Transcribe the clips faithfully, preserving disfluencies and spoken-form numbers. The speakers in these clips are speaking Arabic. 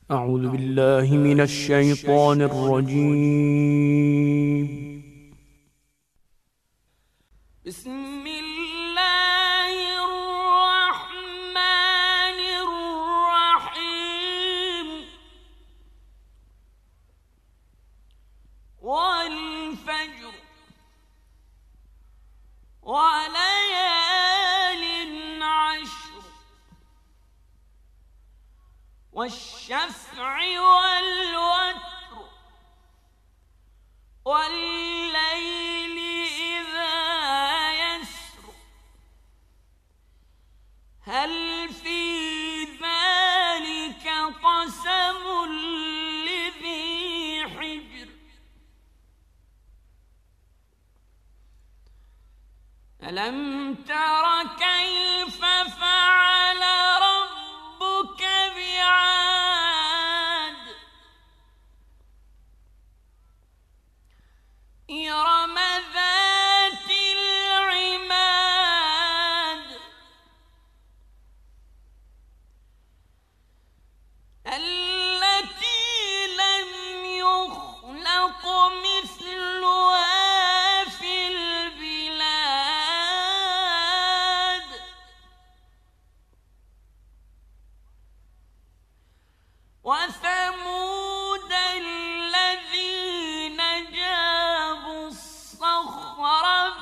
أعوذ بالله من الشيطان الرجيم. بسم الله الرحمن الرحيم. والفجر وليال عشر والشفع والوتر والليل إذا يسر هل في ذلك قسم لذي حجر ألم تر كيف فعل ربك بعاد إرم ذات العماد التي لم يخلق مثلها في البلاد وثمود الذين جابوا الصخر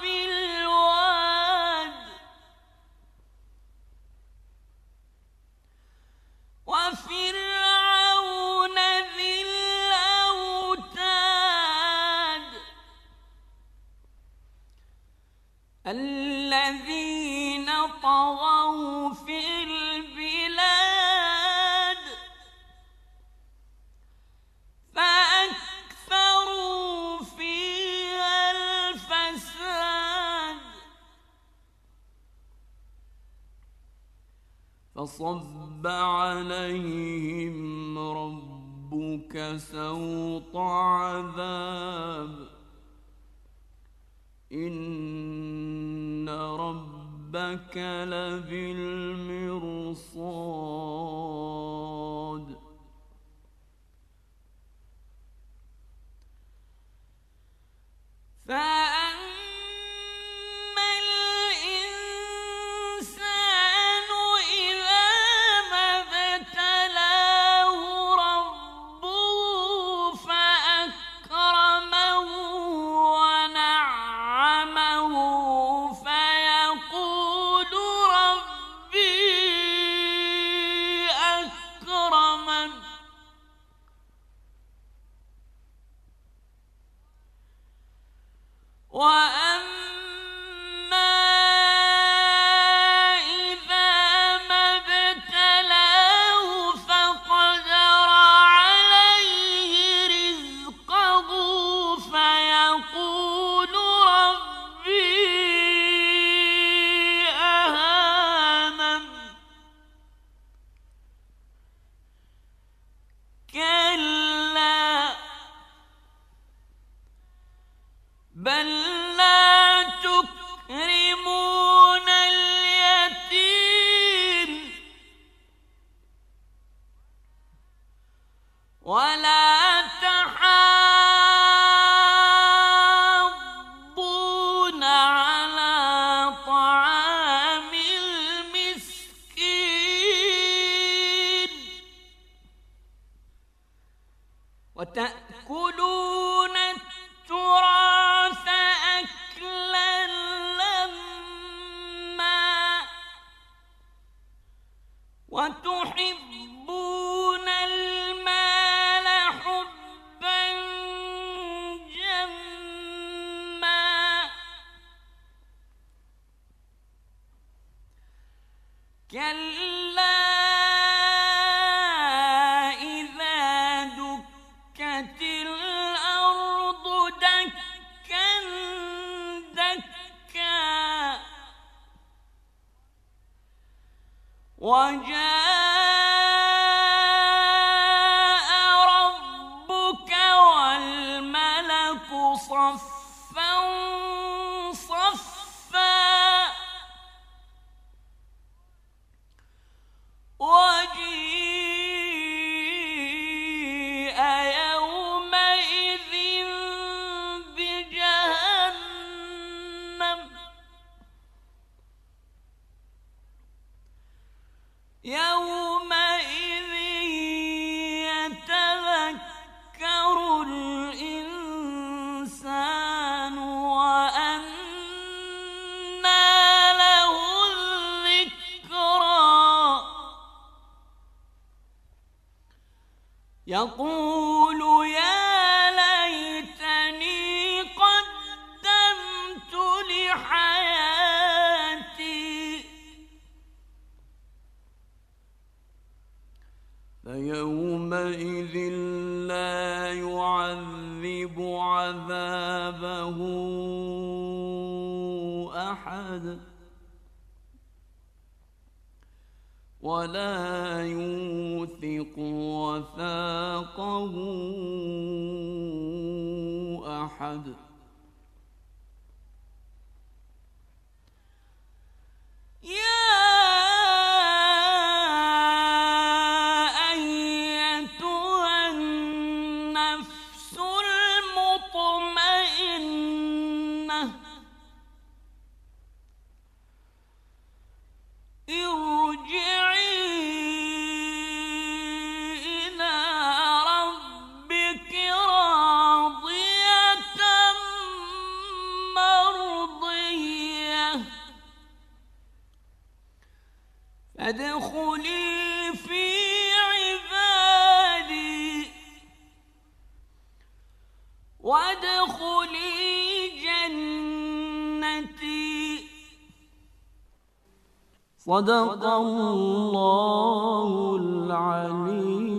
بالواد وفرعون ذي الأوتاد الذين طغوا في البلاد فأكثروا فيها الفساد فصب عليهم ربك سوط عذاب إن ربك لبالمرصاد فأما الإنسان إذا ما ابتلاه ربه فأكرمه ونعمه فيقول ربي أكرمن وأما إذا ما ابتلاه فقدر عليه رزقه فيقول ربي أهانن كلا بل لا تكرمون اليتيم ولا تحاضون على طعام المسكين وتأكلون التراث أكلا لما وتحبون المال حبا جما كلا إذا دكت الأرض دكا دكا وجاء ربك والملك صفا صفا وجيء يومئذ بجهنم يومئذ يتذكر الإنسان وأنى له الذكرى يقول يا ليتني قدمت لحياتي فيومئذ لا يعذب عذابه أحد ولا يوثق وثاقه أحد يا أيتها النفس المطمئنة ارجعي إلى ربك راضية مرضية فادخلي في عبادي وادخلي جنتي صدق الله العليم